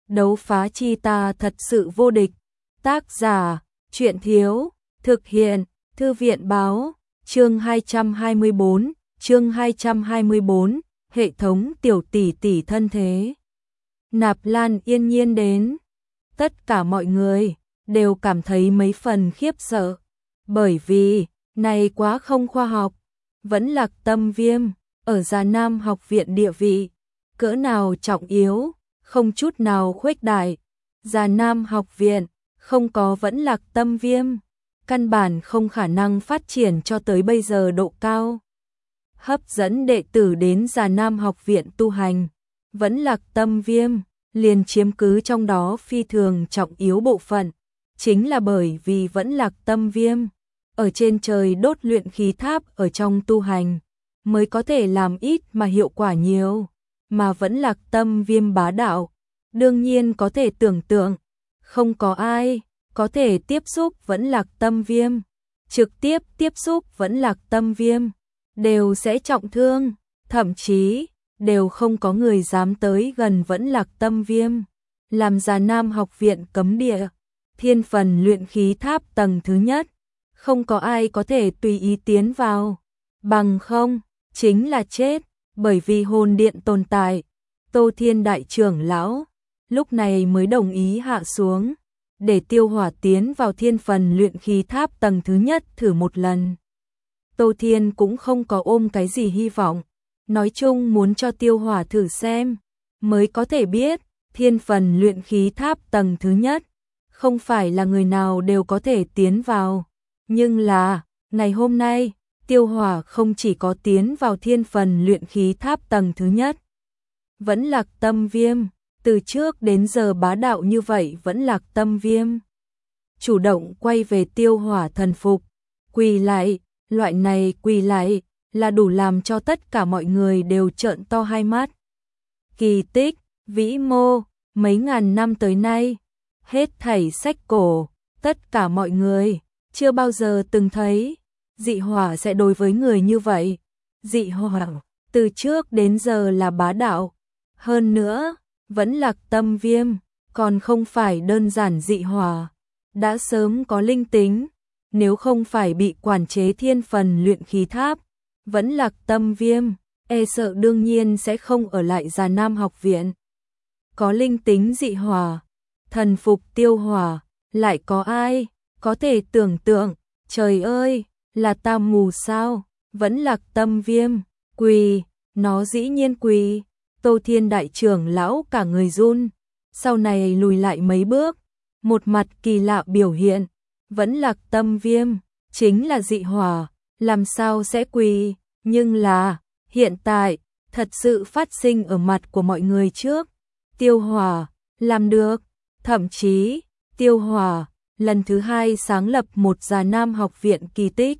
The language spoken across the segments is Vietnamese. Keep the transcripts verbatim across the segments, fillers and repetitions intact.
đấu phá chi ta thật sự vô địch. Tác giả, Truyện Thiếu, thực hiện, Thư viện Báo, chương hai trăm hai mươi bốn, chương hai trăm hai mươi bốn, hệ thống tiểu tỷ tỷ thân thế. Nạp Lan yên nhiên đến, tất cả mọi người đều cảm thấy mấy phần khiếp sợ, bởi vì này quá không khoa học. Vẫn Lạc Tâm Viêm ở Già Nam học viện địa vị cỡ nào trọng yếu, không chút nào khuếch đại. Già Nam học viện không có Vẫn Lạc Tâm Viêm, căn bản không khả năng phát triển cho tới bây giờ độ cao. Hấp dẫn đệ tử đến Già Nam học viện tu hành, Vẫn Lạc Tâm Viêm liền chiếm cứ trong đó phi thường trọng yếu bộ phận, chính là bởi vì Vẫn Lạc Tâm Viêm ở trên trời đốt luyện khí tháp ở trong tu hành, mới có thể làm ít mà hiệu quả nhiều, mà Vẫn Lạc Tâm Viêm bá đạo, đương nhiên có thể tưởng tượng, không có ai có thể tiếp xúc Vẫn Lạc Tâm Viêm, trực tiếp tiếp xúc Vẫn Lạc Tâm Viêm, đều sẽ trọng thương, thậm chí đều không có người dám tới gần Vẫn Lạc Tâm Viêm. Làm Già Nam học viện cấm địa, thiên phần luyện khí tháp tầng thứ nhất, không có ai có thể tùy ý tiến vào, bằng không, chính là chết, bởi vì hồn điện tồn tại. Tô Thiên đại trưởng lão lúc này mới đồng ý hạ xuống, để Tiêu Hỏa tiến vào thiên phần luyện khí tháp tầng thứ nhất thử một lần. Tô Thiên cũng không có ôm cái gì hy vọng, nói chung muốn cho Tiêu Hỏa thử xem, mới có thể biết, thiên phần luyện khí tháp tầng thứ nhất, không phải là người nào đều có thể tiến vào. Nhưng là, ngày hôm nay, Tiêu Hỏa không chỉ có tiến vào thiên phần luyện khí tháp tầng thứ nhất. Vẫn Lạc Tâm Viêm, từ trước đến giờ bá đạo như vậy Vẫn Lạc Tâm Viêm chủ động quay về Tiêu Hỏa thần phục, quỳ lại, loại này quỳ lại là đủ làm cho tất cả mọi người đều trợn to hai mắt. Kỳ tích, vĩ mô, mấy ngàn năm tới nay, hết thảy sách cổ, tất cả mọi người chưa bao giờ từng thấy dị hỏa sẽ đối với người như vậy. Dị hỏa từ trước đến giờ là bá đạo, hơn nữa Vẫn Lạc Tâm Viêm còn không phải đơn giản dị hỏa, đã sớm có linh tính, nếu không phải bị quản chế thiên phần luyện khí tháp, Vẫn Lạc Tâm Viêm e sợ đương nhiên sẽ không ở lại Già Nam học viện. Có linh tính dị hỏa, thần phục Tiêu Hỏa, lại có ai có thể tưởng tượng, trời ơi, là ta mù sao? Vẫn Lạc Tâm Viêm quỳ, nó dĩ nhiên quỳ. Tô Thiên đại trưởng lão cả người run, sau này lùi lại mấy bước, một mặt kỳ lạ biểu hiện. Vẫn Lạc Tâm Viêm chính là dị hỏa, làm sao sẽ quỳ? Nhưng là hiện tại thật sự phát sinh ở mặt của mọi người trước. Tiêu Hỏa làm được, thậm chí Tiêu Hỏa lần thứ hai sáng lập một Già Nam học viện kỳ tích.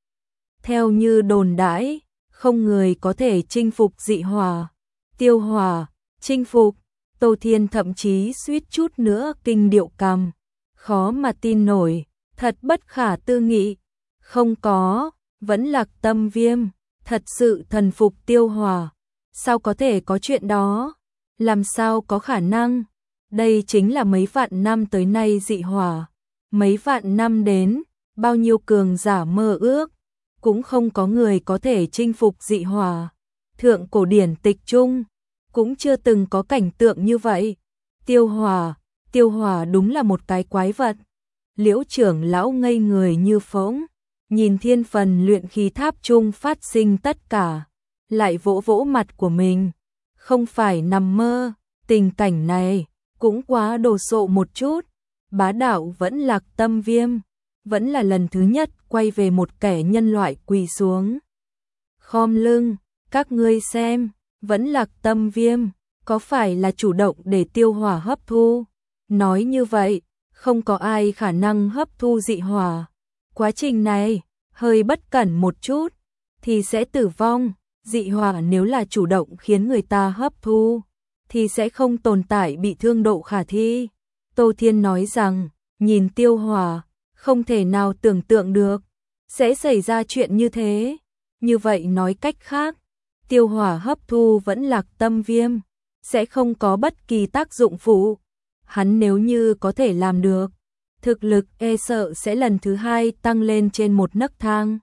Theo như đồn đãi, không người có thể chinh phục dị hỏa. Tiêu Hỏa chinh phục, Tô Thiên thậm chí suýt chút nữa kinh điệu cằm, khó mà tin nổi, thật bất khả tư nghị. Không có, Vẫn Lạc Tâm Viêm thật sự thần phục Tiêu Hỏa, sao có thể có chuyện đó? Làm sao có khả năng? Đây chính là mấy vạn năm tới nay dị hỏa, mấy vạn năm đến, bao nhiêu cường giả mơ ước, cũng không có người có thể chinh phục dị hỏa. Thượng cổ điển tịch chung cũng chưa từng có cảnh tượng như vậy. Tiêu Hỏa, Tiêu Hỏa đúng là một cái quái vật. Liễu trưởng lão ngây người như phỗng, nhìn thiên phần luyện khí tháp chung phát sinh tất cả, lại vỗ vỗ mặt của mình, không phải nằm mơ, tình cảnh này cũng quá đồ sộ một chút. Bá đạo Vẫn Lạc Tâm Viêm vẫn là lần thứ nhất quay về một kẻ nhân loại quỳ xuống, khom lưng. Các ngươi xem, Vẫn Lạc Tâm Viêm có phải là chủ động để Tiêu Hỏa hấp thu? Nói như vậy, không có ai khả năng hấp thu dị hỏa. Quá trình này hơi bất cẩn một chút thì sẽ tử vong. Dị hỏa nếu là chủ động khiến người ta hấp thu thì sẽ không tồn tại bị thương độ khả thi. Tô Thiên nói rằng, nhìn Tiêu Hỏa, không thể nào tưởng tượng được sẽ xảy ra chuyện như thế. Như vậy nói cách khác, Tiêu Hỏa hấp thu Vẫn Lạc Tâm Viêm sẽ không có bất kỳ tác dụng phụ, hắn nếu như có thể làm được, thực lực e sợ sẽ lần thứ hai tăng lên trên một nấc thang.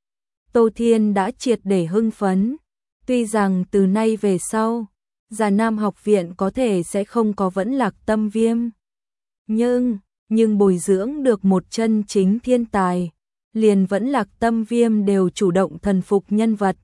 Tô Thiên đã triệt để hưng phấn, tuy rằng từ nay về sau, Già Nam học viện có thể sẽ không có Vẫn Lạc Tâm Viêm. Nhưng, nhưng bồi dưỡng được một chân chính thiên tài, liền Vẫn Lạc Tâm Viêm đều chủ động thần phục nhân vật.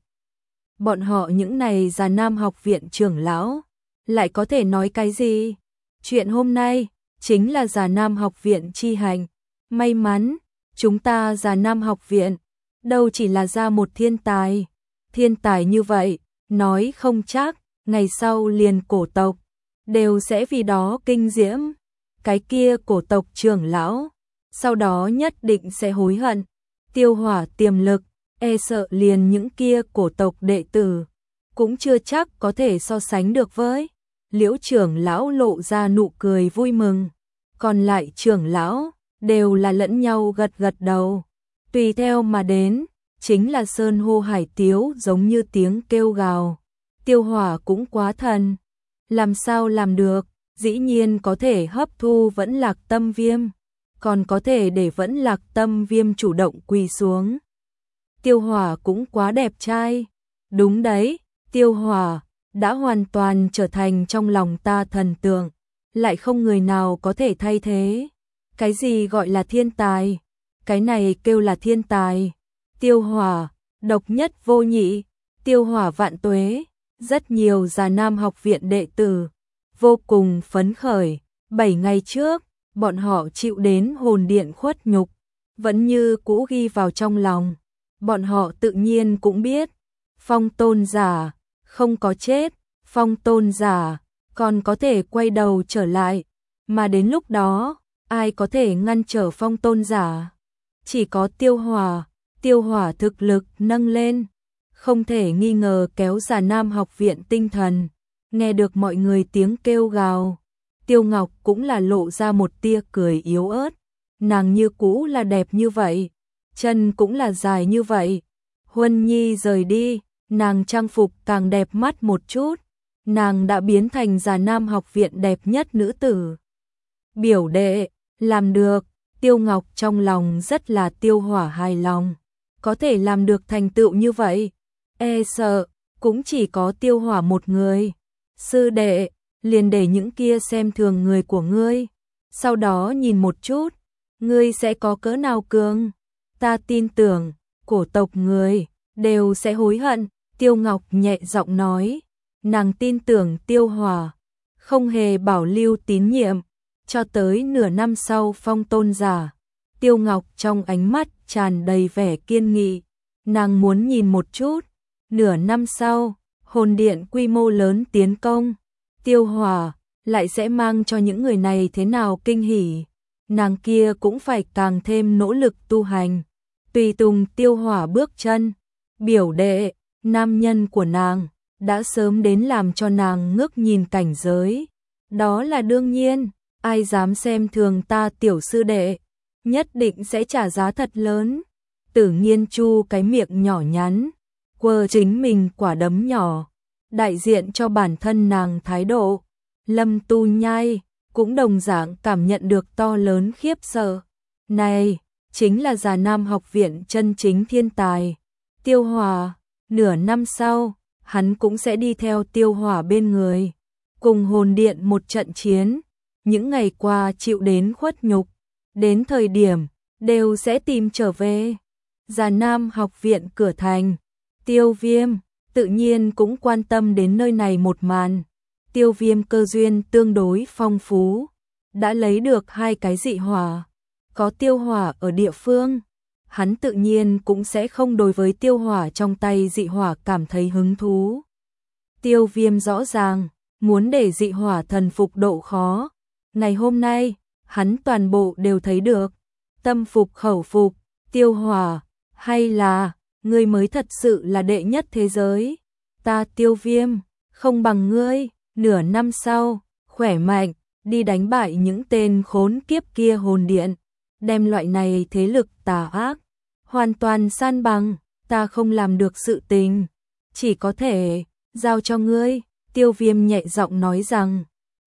Bọn họ những này Già Nam học viện trưởng lão, lại có thể nói cái gì? Chuyện hôm nay, chính là Già Nam học viện chi hành. May mắn, chúng ta Già Nam học viện, đâu chỉ là ra một thiên tài. Thiên tài như vậy, nói không chắc, ngày sau liền cổ tộc, đều sẽ vì đó kinh diễm. Cái kia cổ tộc trưởng lão, sau đó nhất định sẽ hối hận. Tiêu Hỏa tiềm lực, e sợ liền những kia cổ tộc đệ tử, cũng chưa chắc có thể so sánh được với. Liễu trưởng lão lộ ra nụ cười vui mừng, còn lại trưởng lão, đều là lẫn nhau gật gật đầu. Tùy theo mà đến, chính là sơn hô hải tiếu giống như tiếng kêu gào. Tiêu Hỏa cũng quá thần, làm sao làm được, dĩ nhiên có thể hấp thu Vẫn Lạc Tâm Viêm, còn có thể để Vẫn Lạc Tâm Viêm chủ động quỳ xuống. Tiêu Hỏa cũng quá đẹp trai, đúng đấy, Tiêu Hỏa đã hoàn toàn trở thành trong lòng ta thần tượng, lại không người nào có thể thay thế. Cái gì gọi là thiên tài? Cái này kêu là thiên tài. Tiêu Hỏa, độc nhất vô nhị, Tiêu Hỏa vạn tuế. Rất nhiều Già Nam học viện đệ tử vô cùng phấn khởi. Bảy ngày trước, bọn họ chịu đến hồn điện khuất nhục, vẫn như cũ ghi vào trong lòng. Bọn họ tự nhiên cũng biết, Phong Tôn giả không có chết, Phong Tôn giả còn có thể quay đầu trở lại, mà đến lúc đó, ai có thể ngăn trở Phong Tôn giả? Chỉ có Tiêu Hỏa. Tiêu Hỏa thực lực nâng lên, không thể nghi ngờ kéo Già Nam học viện tinh thần. Nghe được mọi người tiếng kêu gào, Tiêu Ngọc cũng là lộ ra một tia cười yếu ớt. Nàng như cũ là đẹp như vậy, chân cũng là dài như vậy. Huân Nhi rời đi, nàng trang phục càng đẹp mắt một chút, nàng đã biến thành Già Nam học viện đẹp nhất nữ tử. Biểu đệ, làm được. Tiêu Ngọc trong lòng rất là Tiêu Hỏa hài lòng, có thể làm được thành tựu như vậy, e sợ cũng chỉ có Tiêu Hỏa một người. Sư đệ, liền để những kia xem thường người của ngươi, sau đó nhìn một chút, ngươi sẽ có cỡ nào cường. Ta tin tưởng, cổ tộc người đều sẽ hối hận. Tiêu Ngọc nhẹ giọng nói, nàng tin tưởng Tiêu Hỏa, không hề bảo lưu tín nhiệm. Cho tới nửa năm sau Phong Tôn giả, Tiêu Ngọc trong ánh mắt tràn đầy vẻ kiên nghị. Nàng muốn nhìn một chút, nửa năm sau, hồn điện quy mô lớn tiến công, Tiêu Hỏa lại sẽ mang cho những người này thế nào kinh hỉ. Nàng kia cũng phải càng thêm nỗ lực tu hành, tùy tùng Tiêu Hỏa bước chân. Biểu đệ, nam nhân của nàng, đã sớm đến làm cho nàng ngước nhìn cảnh giới. Đó là đương nhiên. Ai dám xem thường ta tiểu sư đệ, nhất định sẽ trả giá thật lớn. Tử Nghiên Chu cái miệng nhỏ nhắn, quơ chính mình quả đấm nhỏ, đại diện cho bản thân nàng thái độ. Lâm Tu Nhai cũng đồng dạng cảm nhận được to lớn khiếp sợ. Này, chính là Già Nam học viện chân chính thiên tài. Tiêu Hỏa, nửa năm sau, hắn cũng sẽ đi theo Tiêu Hỏa bên người, cùng hồn điện một trận chiến. Những ngày qua chịu đến khuất nhục, đến thời điểm đều sẽ tìm trở về. Già Nam học viện cửa thành, Tiêu Viêm tự nhiên cũng quan tâm đến nơi này một màn. Tiêu Viêm cơ duyên tương đối phong phú, đã lấy được hai cái dị hỏa, có Tiêu Hỏa ở địa phương, hắn tự nhiên cũng sẽ không đối với Tiêu Hỏa trong tay dị hỏa cảm thấy hứng thú. Tiêu Viêm rõ ràng muốn để dị hỏa thần phục độ khó. Ngày hôm nay, hắn toàn bộ đều thấy được. Tâm phục khẩu phục, Tiêu Hỏa, hay là ngươi mới thật sự là đệ nhất thế giới? Ta Tiêu Viêm, không bằng ngươi. Nửa năm sau, khỏe mạnh, đi đánh bại những tên khốn kiếp kia hồn điện, đem loại này thế lực tà ác hoàn toàn san bằng. Ta không làm được sự tình, chỉ có thể giao cho ngươi. Tiêu Viêm nhẹ giọng nói rằng,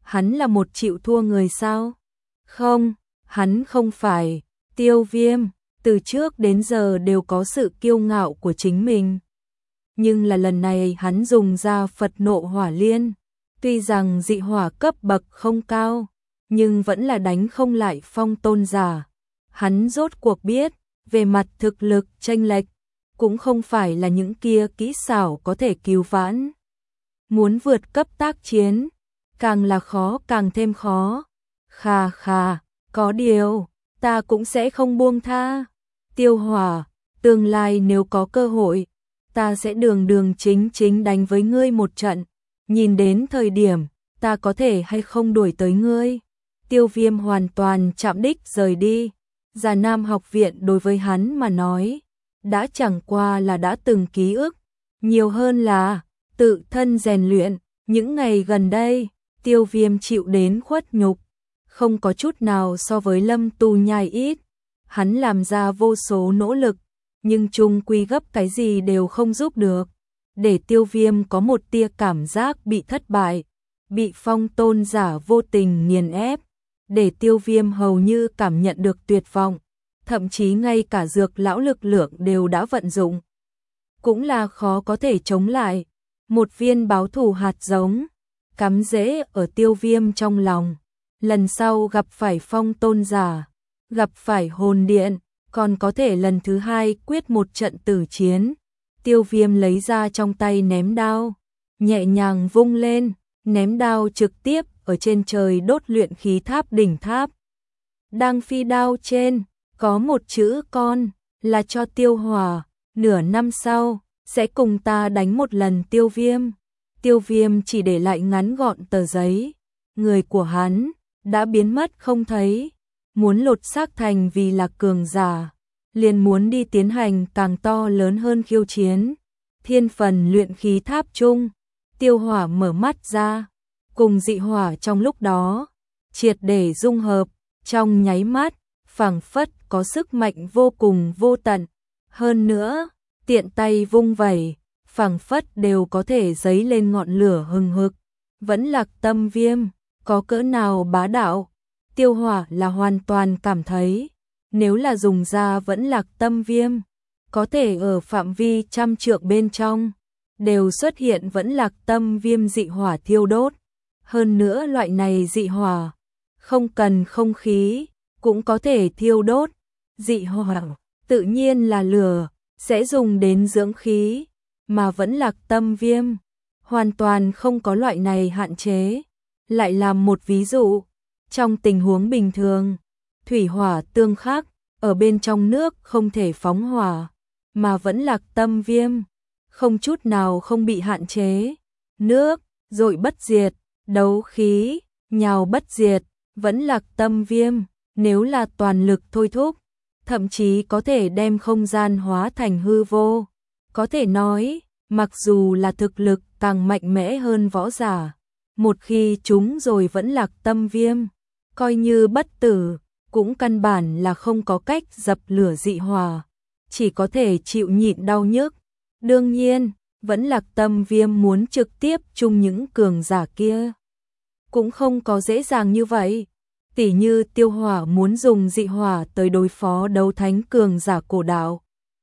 Hắn là một chịu thua người sao? Không, hắn không phải. Tiêu Viêm, từ trước đến giờ đều có sự kiêu ngạo của chính mình. Nhưng là lần này hắn dùng ra Phật nộ hỏa liên. Tuy rằng dị hỏa cấp bậc không cao, nhưng vẫn là đánh không lại phong tôn giả. Hắn rốt cuộc biết, về mặt thực lực chênh lệch, cũng không phải là những kia kỹ xảo có thể cứu vãn. Muốn vượt cấp tác chiến, càng là khó càng thêm khó. Khà khà, có điều, ta cũng sẽ không buông tha. Tiêu Hỏa, tương lai nếu có cơ hội, ta sẽ đường đường chính chính đánh với ngươi một trận. Nhìn đến thời điểm, ta có thể hay không đuổi tới ngươi. Tiêu Viêm hoàn toàn chạm đích rời đi. Già Nam học viện đối với hắn mà nói, đã chẳng qua là đã từng ký ức, nhiều hơn là tự thân rèn luyện. Những ngày gần đây, Tiêu Viêm chịu đến khuất nhục, không có chút nào so với Lâm Tu Nhai ít. Hắn làm ra vô số nỗ lực, nhưng chung quy gấp cái gì đều không giúp được. Để Tiêu Viêm có một tia cảm giác bị thất bại, bị phong tôn giả vô tình nghiền ép. Để Tiêu Viêm hầu như cảm nhận được tuyệt vọng, thậm chí ngay cả dược lão lực lượng đều đã vận dụng. Cũng là khó có thể chống lại. Một viên báo thù hạt giống, cắm rễ ở Tiêu Viêm trong lòng. Lần sau gặp phải phong tôn giả, gặp phải hồn điện, còn có thể lần thứ hai quyết một trận tử chiến. Tiêu Viêm lấy ra trong tay ném đao, nhẹ nhàng vung lên, ném đao trực tiếp ở trên trời đốt luyện khí tháp đỉnh tháp. Đang phi đao trên, có một chữ con, là cho Tiêu Hỏa, nửa năm sau, sẽ cùng ta đánh một lần Tiêu Viêm. Tiêu Viêm chỉ để lại ngắn gọn tờ giấy, người của hắn đã biến mất không thấy. Muốn lột xác thành vì là cường giả, liền muốn đi tiến hành càng to lớn hơn khiêu chiến. Thiên phần luyện khí tháp chung, Tiêu Hỏa mở mắt ra, cùng dị hỏa trong lúc đó triệt để dung hợp, trong nháy mắt, phảng phất có sức mạnh vô cùng vô tận. Hơn nữa, tiện tay vung vẩy, phảng phất đều có thể dấy lên ngọn lửa hừng hực. Vẫn Lạc Tâm Viêm, có cỡ nào bá đạo? Tiêu Hỏa là hoàn toàn cảm thấy, nếu là dùng ra Vẫn Lạc Tâm Viêm, có thể ở phạm vi trăm trượng bên trong, đều xuất hiện Vẫn Lạc Tâm Viêm dị hỏa thiêu đốt. Hơn nữa loại này dị hỏa, không cần không khí, cũng có thể thiêu đốt. Dị hỏa, tự nhiên là lửa, sẽ dùng đến dưỡng khí, mà Vẫn Lạc Tâm Viêm, hoàn toàn không có loại này hạn chế. Lại làm một ví dụ, trong tình huống bình thường, thủy hỏa tương khắc, ở bên trong nước không thể phóng hỏa, mà Vẫn Lạc Tâm Viêm, không chút nào không bị hạn chế. Nước, dội bất diệt, đấu khí, nhào bất diệt. Vẫn Lạc Tâm Viêm, nếu là toàn lực thôi thúc, thậm chí có thể đem không gian hóa thành hư vô. Có thể nói, mặc dù là thực lực càng mạnh mẽ hơn võ giả, một khi chúng rồi Vẫn Lạc Tâm Viêm, coi như bất tử, cũng căn bản là không có cách dập lửa dị hỏa, chỉ có thể chịu nhịn đau nhức. Đương nhiên, Vẫn Lạc Tâm Viêm muốn trực tiếp chung những cường giả kia, cũng không có dễ dàng như vậy. Tỉ như Tiêu Hỏa muốn dùng dị hỏa tới đối phó đấu thánh cường giả cổ đạo,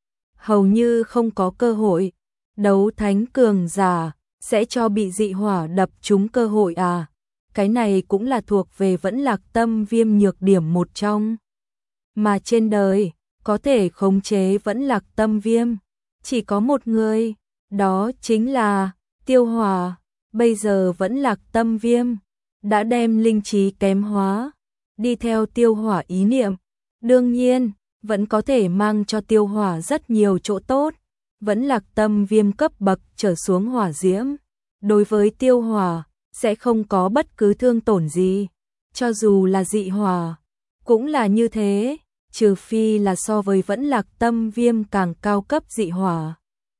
hầu như không có cơ hội. Đấu thánh cường giả sẽ cho bị dị hỏa đập trúng cơ hội à? Cái này cũng là thuộc về Vẫn Lạc Tâm Viêm nhược điểm một trong. Mà trên đời, có thể khống chế Vẫn Lạc Tâm Viêm, chỉ có một người, đó chính là Tiêu Hỏa. Bây giờ Vẫn Lạc Tâm Viêm đã đem linh trí kém hóa, đi theo Tiêu Hỏa ý niệm. Đương nhiên, vẫn có thể mang cho Tiêu Hỏa rất nhiều chỗ tốt. Vẫn Lạc Tâm Viêm cấp bậc trở xuống hỏa diễm, đối với Tiêu Hỏa sẽ không có bất cứ thương tổn gì. Cho dù là dị hỏa, cũng là như thế, trừ phi là so với Vẫn Lạc Tâm Viêm càng cao cấp dị hỏa.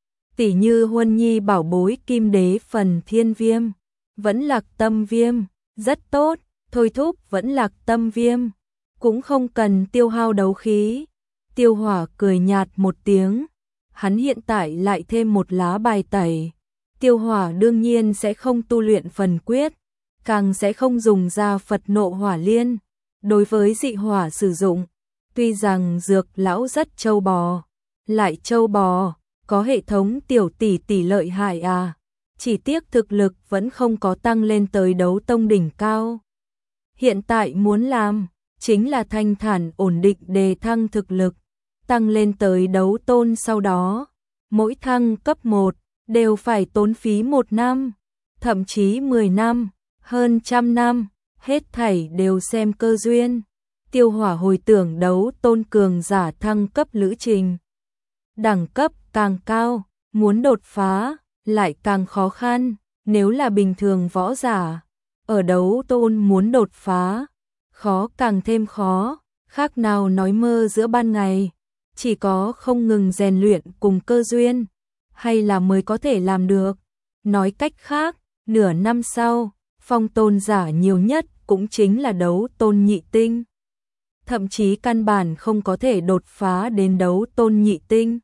Tỉ như Huân Nhi bảo bối Kim Đế phần Thiên Viêm, Vẫn Lạc Tâm Viêm rất tốt, thôi thúc Vẫn Lạc Tâm Viêm, cũng không cần tiêu hao đấu khí. Tiêu Hỏa cười nhạt một tiếng, hắn hiện tại lại thêm một lá bài tẩy. Tiêu Hỏa đương nhiên sẽ không tu luyện phần quyết, càng sẽ không dùng ra Phật nộ hỏa liên. Đối với dị hỏa sử dụng, tuy rằng dược lão rất trâu bò, lại trâu bò, có hệ thống tiểu tỷ tỷ lợi hại à, chỉ tiếc thực lực vẫn không có tăng lên tới đấu tông đỉnh cao. Hiện tại muốn làm, chính là thanh thản ổn định đề thăng thực lực, tăng lên tới đấu tôn sau đó. Mỗi thăng cấp một, đều phải tốn phí một năm, thậm chí mười năm, hơn trăm năm, hết thảy đều xem cơ duyên. Tiêu Hỏa hồi tưởng đấu tôn cường giả thăng cấp lữ trình. Đẳng cấp càng cao, muốn đột phá, lại càng khó khăn, nếu là bình thường võ giả. Ở đấu tôn muốn đột phá, khó càng thêm khó, khác nào nói mơ giữa ban ngày. Chỉ có không ngừng rèn luyện cùng cơ duyên, hay là mới có thể làm được. Nói cách khác, nửa năm sau, phong tôn giả nhiều nhất cũng chính là đấu tôn nhị tinh. Thậm chí căn bản không có thể đột phá đến đấu tôn nhị tinh.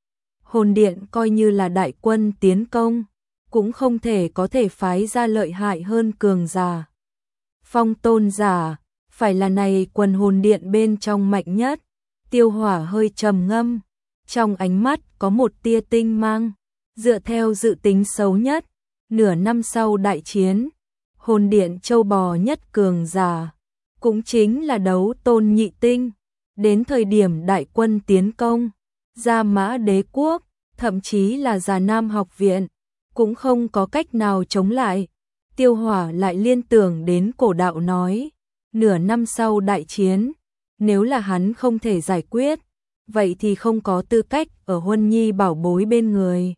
Hồn điện coi như là đại quân tiến công, cũng không thể có thể phái ra lợi hại hơn cường giả. Phong tôn giả, phải là này quần hồn điện bên trong mạnh nhất. Tiêu Hỏa hơi trầm ngâm, trong ánh mắt có một tia tinh mang, dựa theo dự tính xấu nhất, nửa năm sau đại chiến, hồn điện châu bò nhất cường giả, cũng chính là đấu tôn nhị tinh, đến thời điểm đại quân tiến công, Gia Mã Đế quốc, thậm chí là Già Nam học viện, cũng không có cách nào chống lại. Tiêu Hỏa lại liên tưởng đến cổ đạo nói, nửa năm sau đại chiến, nếu là hắn không thể giải quyết, vậy thì không có tư cách ở Huân Nhi bảo bối bên người.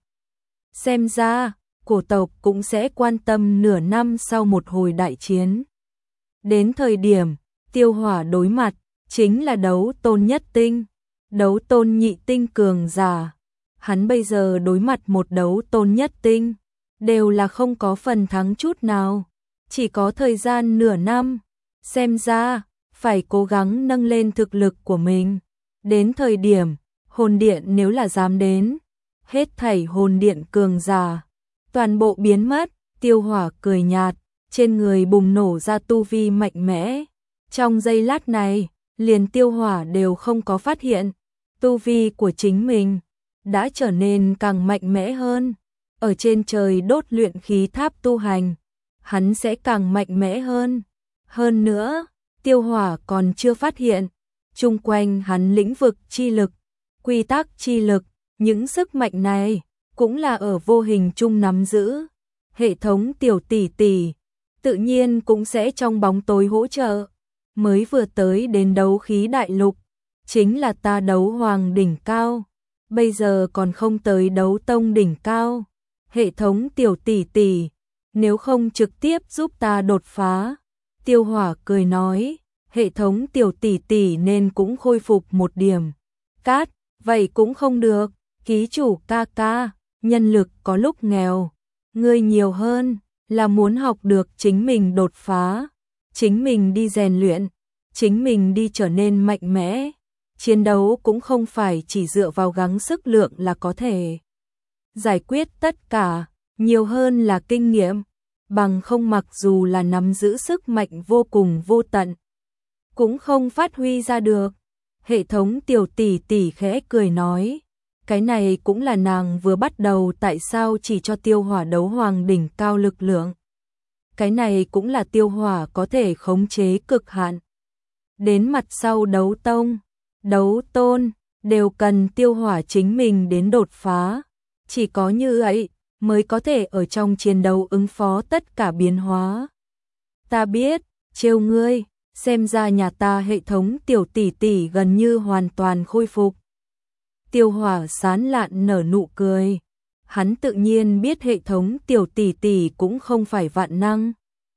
Xem ra, cổ tộc cũng sẽ quan tâm nửa năm sau một hồi đại chiến. Đến thời điểm, Tiêu Hỏa đối mặt, chính là đấu tôn nhất tinh, đấu tôn nhị tinh cường giả. Hắn bây giờ đối mặt một đấu tôn nhất tinh, đều là không có phần thắng chút nào, chỉ có thời gian nửa năm. Xem ra, phải cố gắng nâng lên thực lực của mình. Đến thời điểm, hồn điện nếu là dám đến, hết thảy hồn điện cường giả, toàn bộ biến mất. Tiêu Hỏa cười nhạt, trên người bùng nổ ra tu vi mạnh mẽ. Trong giây lát này, liền Tiêu Hỏa đều không có phát hiện, tu vi của chính mình đã trở nên càng mạnh mẽ hơn. Ở trên trời đốt luyện khí tháp tu hành, hắn sẽ càng mạnh mẽ hơn. Hơn nữa, Tiêu Hỏa còn chưa phát hiện, chung quanh hắn lĩnh vực chi lực, quy tắc chi lực, những sức mạnh này cũng là ở vô hình chung nắm giữ. Hệ thống tiểu tỷ tỷ tự nhiên cũng sẽ trong bóng tối hỗ trợ. Mới vừa tới đến đấu khí đại lục, chính là ta đấu hoàng đỉnh cao, bây giờ còn không tới đấu tông đỉnh cao. Hệ thống tiểu tỷ tỷ, nếu không trực tiếp giúp ta đột phá. Tiêu Hỏa cười nói, hệ thống tiểu tỷ tỷ nên cũng khôi phục một điểm. Cát, vậy cũng không được, ký chủ ca ca, nhân lực có lúc nghèo, ngươi nhiều hơn, là muốn học được chính mình đột phá, chính mình đi rèn luyện, chính mình đi trở nên mạnh mẽ. Chiến đấu cũng không phải chỉ dựa vào gắng sức lượng là có thể giải quyết tất cả, nhiều hơn là kinh nghiệm, bằng không mặc dù là nắm giữ sức mạnh vô cùng vô tận, cũng không phát huy ra được. Hệ thống tiểu tỷ tỷ khẽ cười nói, cái này cũng là nàng vừa bắt đầu tại sao chỉ cho Tiêu Hỏa đấu hoàng đỉnh cao lực lượng. Cái này cũng là Tiêu Hỏa có thể khống chế cực hạn. Đến mặt sau đấu tông, đấu tôn, đều cần Tiêu Hỏa chính mình đến đột phá. Chỉ có như vậy, mới có thể ở trong chiến đấu ứng phó tất cả biến hóa. Ta biết, trêu ngươi, xem ra nhà ta hệ thống tiểu tỷ tỷ gần như hoàn toàn khôi phục. Tiêu Hỏa sán lạn nở nụ cười. Hắn tự nhiên biết hệ thống tiểu tỷ tỷ cũng không phải vạn năng.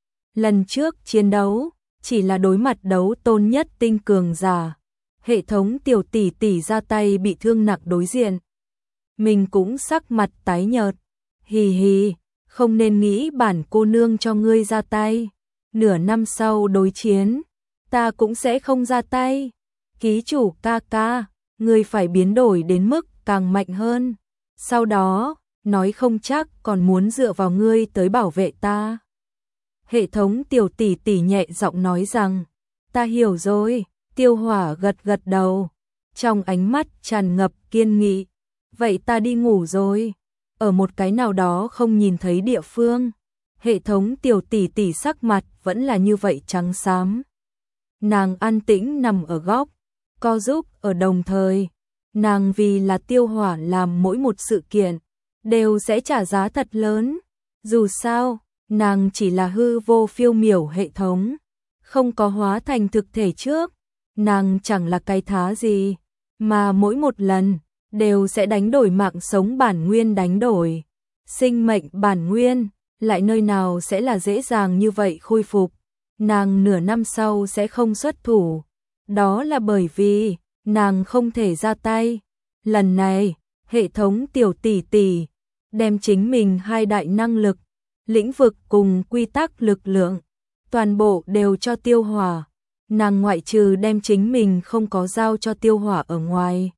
Lần trước chiến đấu, chỉ là đối mặt đấu tôn nhất tinh cường giả. Hệ thống tiểu tỷ tỷ ra tay bị thương nặng đối diện. Mình cũng sắc mặt tái nhợt. Hì hì, không nên nghĩ bản cô nương cho ngươi ra tay. Nửa năm sau đối chiến, ta cũng sẽ không ra tay. Ký chủ ca ca, ngươi phải biến đổi đến mức càng mạnh hơn. Sau đó, nói không chắc còn muốn dựa vào ngươi tới bảo vệ ta. Hệ thống tiểu tỷ tỷ nhẹ giọng nói rằng, ta hiểu rồi. Tiêu Hỏa gật gật đầu, trong ánh mắt tràn ngập kiên nghị. Vậy ta đi ngủ rồi. Ở một cái nào đó không nhìn thấy địa phương, hệ thống tiểu tỷ tỷ sắc mặt vẫn là như vậy trắng xám. Nàng an tĩnh nằm ở góc, co giúp ở đồng thời. Nàng vì là Tiêu Hỏa làm mỗi một sự kiện, đều sẽ trả giá thật lớn. Dù sao, nàng chỉ là hư vô phiêu miểu hệ thống, không có hóa thành thực thể trước. Nàng chẳng là cái thá gì, mà mỗi một lần, đều sẽ đánh đổi mạng sống bản nguyên đánh đổi. Sinh mệnh bản nguyên, lại nơi nào sẽ là dễ dàng như vậy khôi phục. Nàng nửa năm sau sẽ không xuất thủ. Đó là bởi vì, nàng không thể ra tay. Lần này, hệ thống tiểu tỷ tỷ, đem chính mình hai đại năng lực, lĩnh vực cùng quy tắc lực lượng, toàn bộ đều cho Tiêu Hỏa. Nàng ngoại trừ đem chính mình không có giao cho Tiêu Hỏa ở ngoài,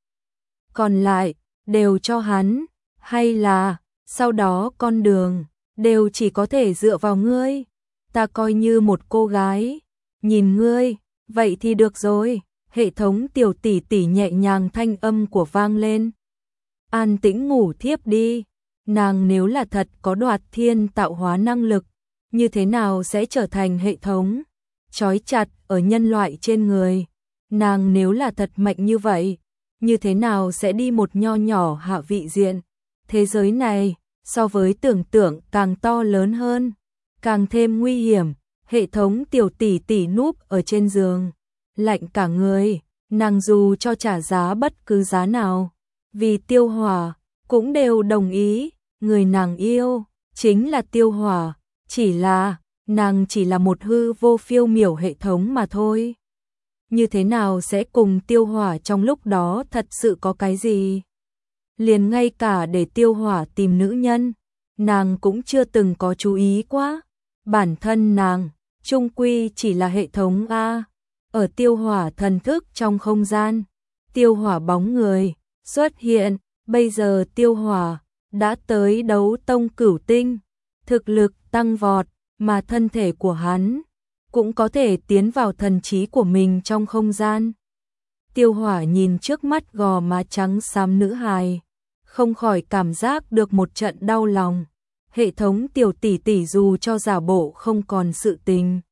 còn lại, đều cho hắn, hay là, sau đó con đường, đều chỉ có thể dựa vào ngươi. Ta coi như một cô gái, nhìn ngươi, vậy thì được rồi. Hệ thống tiểu tỷ tỷ nhẹ nhàng thanh âm của vang lên. An tĩnh ngủ thiếp đi. Nàng nếu là thật có đoạt thiên tạo hóa năng lực, như thế nào sẽ trở thành hệ thống trói chặt ở nhân loại trên người? Nàng nếu là thật mạnh như vậy, như thế nào sẽ đi một nho nhỏ hạ vị diện? Thế giới này, so với tưởng tượng càng to lớn hơn, càng thêm nguy hiểm. Hệ thống tiểu tỷ tỷ núp ở trên giường, lạnh cả người. Nàng dù cho trả giá bất cứ giá nào, vì Tiêu Hỏa, cũng đều đồng ý. Người nàng yêu, chính là Tiêu Hỏa, chỉ là, nàng chỉ là một hư vô phiêu miểu hệ thống mà thôi. Như thế nào sẽ cùng Tiêu Hỏa trong lúc đó thật sự có cái gì? Liền ngay cả để Tiêu Hỏa tìm nữ nhân, nàng cũng chưa từng có chú ý quá. Bản thân nàng, chung quy chỉ là hệ thống A. Ở Tiêu Hỏa thần thức trong không gian, Tiêu Hỏa bóng người xuất hiện. Bây giờ Tiêu Hỏa đã tới đấu tông cửu tinh, thực lực tăng vọt, mà thân thể của hắn cũng có thể tiến vào thần trí của mình trong không gian. Tiêu Hỏa nhìn trước mắt gò má trắng xám nữ hài, không khỏi cảm giác được một trận đau lòng. Hệ thống tiểu tỷ tỷ dù cho giả bộ không còn sự tình,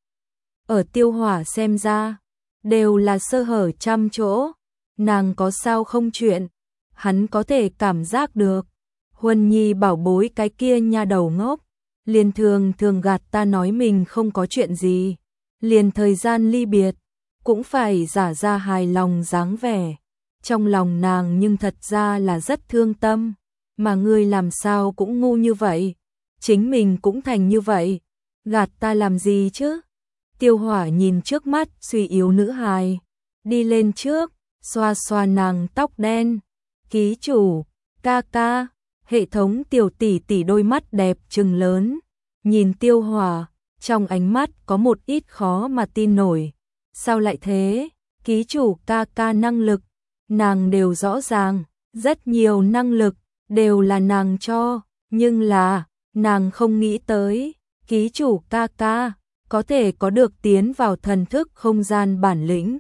ở Tiêu Hỏa xem ra, đều là sơ hở trăm chỗ. Nàng có sao không chuyện, hắn có thể cảm giác được. Huân Nhi bảo bối cái kia nha đầu ngốc, liền thường thường gạt ta nói mình không có chuyện gì, liền thời gian ly biệt, cũng phải giả ra hài lòng dáng vẻ. Trong lòng nàng nhưng thật ra là rất thương tâm, mà ngươi làm sao cũng ngu như vậy, chính mình cũng thành như vậy, gạt ta làm gì chứ? Tiêu Hỏa nhìn trước mắt suy yếu nữ hài, đi lên trước, xoa xoa nàng tóc đen. Ký chủ, ca ca. Hệ thống tiểu tỷ tỷ đôi mắt đẹp trừng lớn, nhìn Tiêu Hỏa, trong ánh mắt có một ít khó mà tin nổi. Sao lại thế? Ký chủ ca ca năng lực, nàng đều rõ ràng, rất nhiều năng lực, đều là nàng cho, nhưng là, nàng không nghĩ tới, ký chủ ca ca, có thể có được tiến vào thần thức không gian bản lĩnh.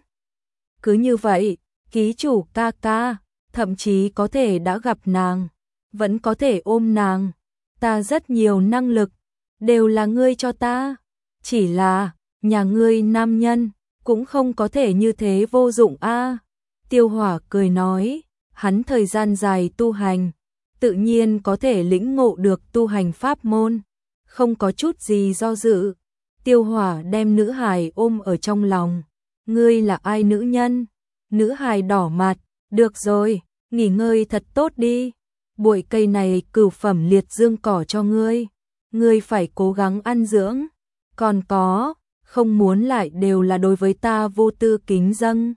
Cứ như vậy, ký chủ ca ca, thậm chí có thể đã gặp nàng, vẫn có thể ôm nàng. Ta rất nhiều năng lực, đều là ngươi cho ta. Chỉ là, nhà ngươi nam nhân, cũng không có thể như thế vô dụng a. Tiêu Hỏa cười nói, hắn thời gian dài tu hành, tự nhiên có thể lĩnh ngộ được tu hành pháp môn, không có chút gì do dự. Tiêu Hỏa đem nữ hài ôm ở trong lòng. Ngươi là ai nữ nhân? Nữ hài đỏ mặt, được rồi, nghỉ ngơi thật tốt đi. Bụi cây này cửu phẩm liệt dương cỏ cho ngươi, ngươi phải cố gắng ăn dưỡng. Còn có, không muốn lại đều là đối với ta vô tư kính dâng.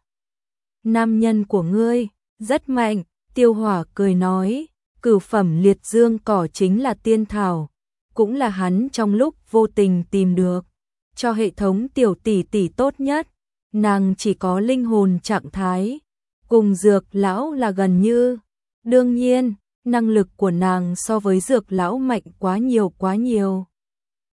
Nam nhân của ngươi, rất mạnh. Tiêu Hỏa cười nói, cửu phẩm liệt dương cỏ chính là tiên thảo, cũng là hắn trong lúc vô tình tìm được, cho hệ thống tiểu tỷ tỷ tốt nhất. Nàng chỉ có linh hồn trạng thái, cùng dược lão là gần như. Đương nhiên, năng lực của nàng so với dược lão mạnh quá nhiều quá nhiều.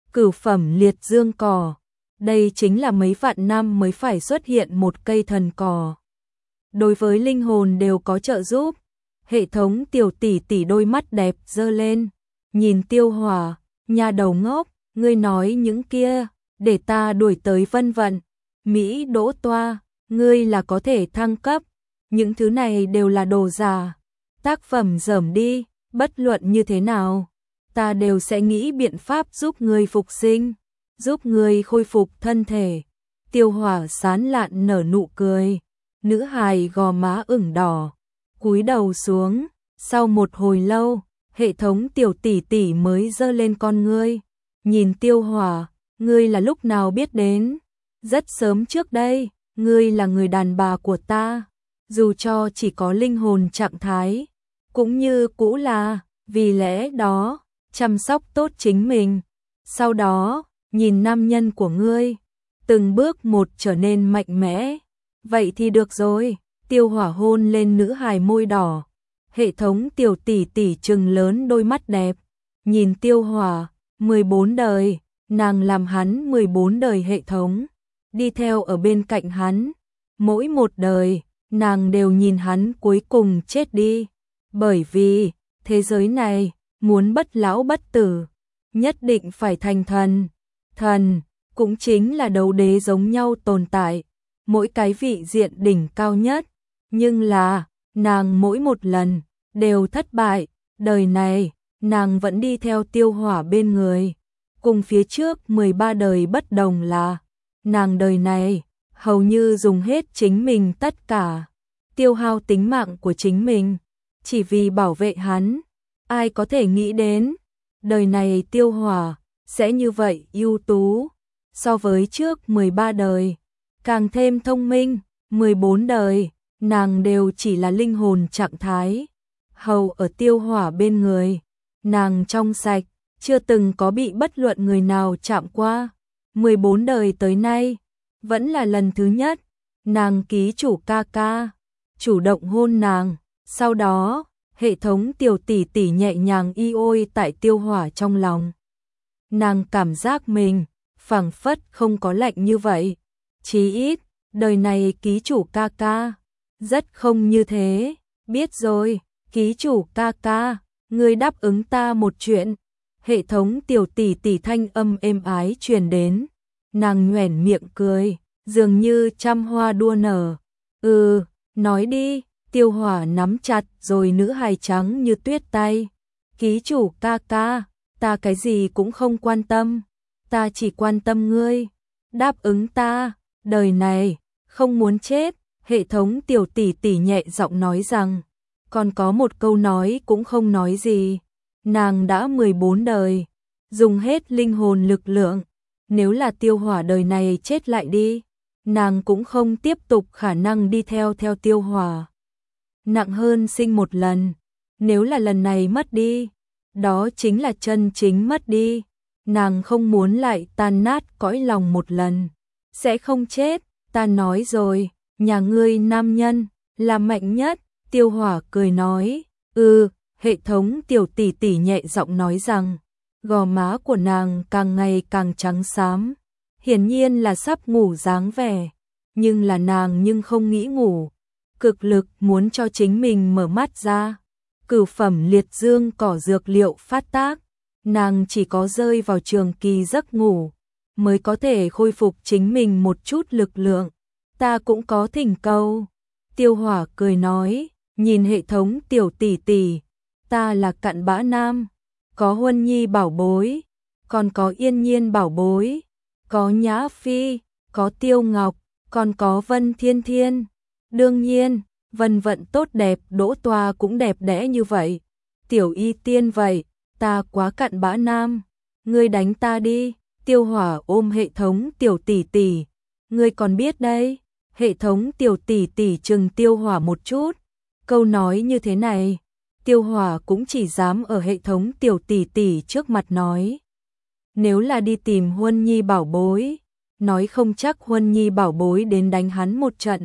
Cửu phẩm liệt dương cỏ. Đây chính là mấy vạn năm mới phải xuất hiện một cây thần cỏ. Đối với linh hồn đều có trợ giúp. Hệ thống tiểu tỷ tỷ đôi mắt đẹp dơ lên. Nhìn Tiêu Hỏa, nhà đầu ngốc, ngươi nói những kia, để ta đuổi tới Vân Vận. Mỹ Đỗ Toa, ngươi là có thể thăng cấp. Những thứ này đều là đồ giả. Tác phẩm dởm đi, bất luận như thế nào. Ta đều sẽ nghĩ biện pháp giúp ngươi phục sinh, giúp ngươi khôi phục thân thể. Tiêu Hỏa sán lạn nở nụ cười. Nữ hài gò má ửng đỏ, cúi đầu xuống. Sau một hồi lâu, hệ thống tiểu tỷ tỷ mới giơ lên con ngươi. Nhìn Tiêu Hỏa, ngươi là lúc nào biết đến? Rất sớm trước đây, ngươi là người đàn bà của ta. Dù cho chỉ có linh hồn trạng thái, cũng như cũ là, vì lẽ đó, chăm sóc tốt chính mình. Sau đó, nhìn nam nhân của ngươi, từng bước một trở nên mạnh mẽ. Vậy thì được rồi. Tiêu Hỏa hôn lên nữ hài môi đỏ. Hệ thống tiểu tỷ tỷ trừng lớn đôi mắt đẹp. Nhìn Tiêu Hỏa, mười bốn đời, nàng làm hắn mười bốn đời hệ thống. Đi theo ở bên cạnh hắn. Mỗi một đời, nàng đều nhìn hắn cuối cùng chết đi. Bởi vì, thế giới này, muốn bất lão bất tử, nhất định phải thành thần. Thần, cũng chính là đấu đế giống nhau tồn tại. Mỗi cái vị diện đỉnh cao nhất. Nhưng là, nàng mỗi một lần, đều thất bại. Đời này, nàng vẫn đi theo Tiêu Hỏa bên người. Cùng phía trước mười ba đời bất đồng là, nàng đời này, hầu như dùng hết chính mình tất cả. Tiêu hao tính mạng của chính mình, chỉ vì bảo vệ hắn. Ai có thể nghĩ đến, đời này Tiêu Hỏa, sẽ như vậy ưu tú. So với trước mười ba đời, càng thêm thông minh. Mười bốn đời, nàng đều chỉ là linh hồn trạng thái. Hầu ở Tiêu Hỏa bên người, nàng trong sạch, chưa từng có bị bất luận người nào chạm qua. Mười bốn đời tới nay, vẫn là lần thứ nhất, nàng ký chủ ca ca, chủ động hôn nàng. Sau đó, hệ thống tiểu tỷ tỷ nhẹ nhàng y ôi tại Tiêu Hỏa trong lòng. Nàng cảm giác mình, phảng phất không có lạnh như vậy. Chí ít, đời này ký chủ ca ca, rất không như thế. Biết rồi, ký chủ ca ca, ngươi đáp ứng ta một chuyện. Hệ thống tiểu tỷ tỷ thanh âm êm ái truyền đến. Nàng nhoẻn miệng cười, dường như trăm hoa đua nở. Ừ, nói đi. Tiêu Hỏa nắm chặt rồi nữ hài trắng như tuyết tay. Ký chủ ca ca, ta cái gì cũng không quan tâm. Ta chỉ quan tâm ngươi. Đáp ứng ta, đời này, không muốn chết. Hệ thống tiểu tỷ tỷ nhẹ giọng nói rằng, còn có một câu nói cũng không nói gì. Nàng đã mười bốn đời, dùng hết linh hồn lực lượng. Nếu là Tiêu Hỏa đời này chết lại đi, nàng cũng không tiếp tục khả năng đi theo theo Tiêu Hỏa. Nặng hơn sinh một lần, nếu là lần này mất đi, đó chính là chân chính mất đi. Nàng không muốn lại tan nát cõi lòng một lần. Sẽ không chết, ta nói rồi, nhà ngươi nam nhân là mạnh nhất. Tiêu Hỏa cười nói, ừ. Hệ thống tiểu tỷ tỷ nhẹ giọng nói rằng, gò má của nàng càng ngày càng trắng xám, hiển nhiên là sắp ngủ dáng vẻ. Nhưng là nàng nhưng không nghĩ ngủ, cực lực muốn cho chính mình mở mắt ra. Cửu phẩm liệt dương cỏ dược liệu phát tác, nàng chỉ có rơi vào trường kỳ giấc ngủ, mới có thể khôi phục chính mình một chút lực lượng. Ta cũng có thỉnh cầu. Tiêu Hỏa cười nói, nhìn hệ thống tiểu tỷ tỷ, ta là cặn bã nam, có Huân Nhi bảo bối, còn có Yên Nhiên bảo bối, có Nhã Phi, có Tiêu Ngọc, còn có Vân Thiên Thiên. Đương nhiên, Vân Vận tốt đẹp, Đỗ Toa cũng đẹp đẽ như vậy. Tiểu Y Tiên vậy, ta quá cặn bã nam, ngươi đánh ta đi. Tiêu Hỏa ôm hệ thống tiểu tỷ tỷ, ngươi còn biết đấy. Hệ thống tiểu tỷ tỷ trừng Tiêu Hỏa một chút, câu nói như thế này, Tiêu Hỏa cũng chỉ dám ở hệ thống tiểu tỷ tỷ trước mặt nói. Nếu là đi tìm Huân Nhi bảo bối, nói không chắc Huân Nhi bảo bối đến đánh hắn một trận.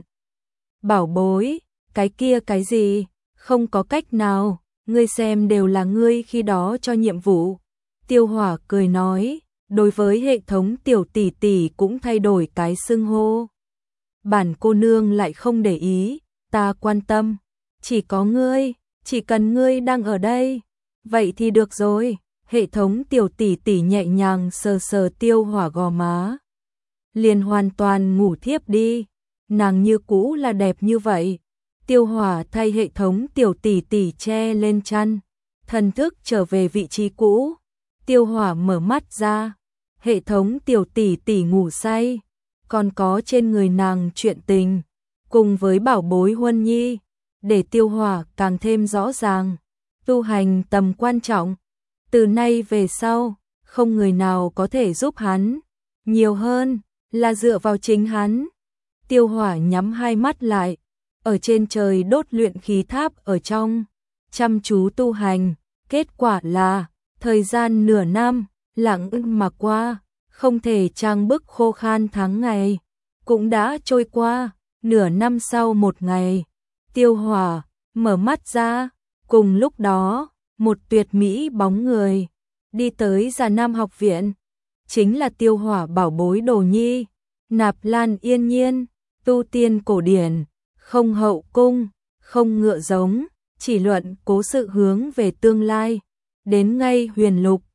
Bảo bối, cái kia cái gì, không có cách nào, ngươi xem đều là ngươi khi đó cho nhiệm vụ. Tiêu Hỏa cười nói, đối với hệ thống tiểu tỷ tỷ cũng thay đổi cái xưng hô. Bản cô nương lại không để ý, ta quan tâm, chỉ có ngươi, chỉ cần ngươi đang ở đây, vậy thì được rồi. Hệ thống tiểu tỷ tỷ nhẹ nhàng sờ sờ Tiêu Hỏa gò má, liền hoàn toàn ngủ thiếp đi. Nàng như cũ là đẹp như vậy. Tiêu Hỏa thay hệ thống tiểu tỷ tỷ che lên chăn, thần thức trở về vị trí cũ. Tiêu Hỏa mở mắt ra, hệ thống tiểu tỷ tỷ ngủ say, còn có trên người nàng chuyện tình, cùng với bảo bối Huân Nhi, để Tiêu Hỏa càng thêm rõ ràng tu hành tầm quan trọng. Từ nay về sau, không người nào có thể giúp hắn, nhiều hơn là dựa vào chính hắn. Tiêu Hỏa nhắm hai mắt lại, ở trên trời đốt luyện khí tháp ở trong, chăm chú tu hành. Kết quả là, thời gian nửa năm, lặng im mà qua, không thể trang bức khô khan tháng ngày, cũng đã trôi qua. Nửa năm sau một ngày, Tiêu Hỏa mở mắt ra, cùng lúc đó, một tuyệt mỹ bóng người đi tới Già Nam học viện, chính là Tiêu Hỏa bảo bối đồ nhi, Nạp Lan Yên Nhiên. Tu tiên cổ điển, không hậu cung, không ngựa giống, chỉ luận cố sự hướng về tương lai, đến ngay huyền lục,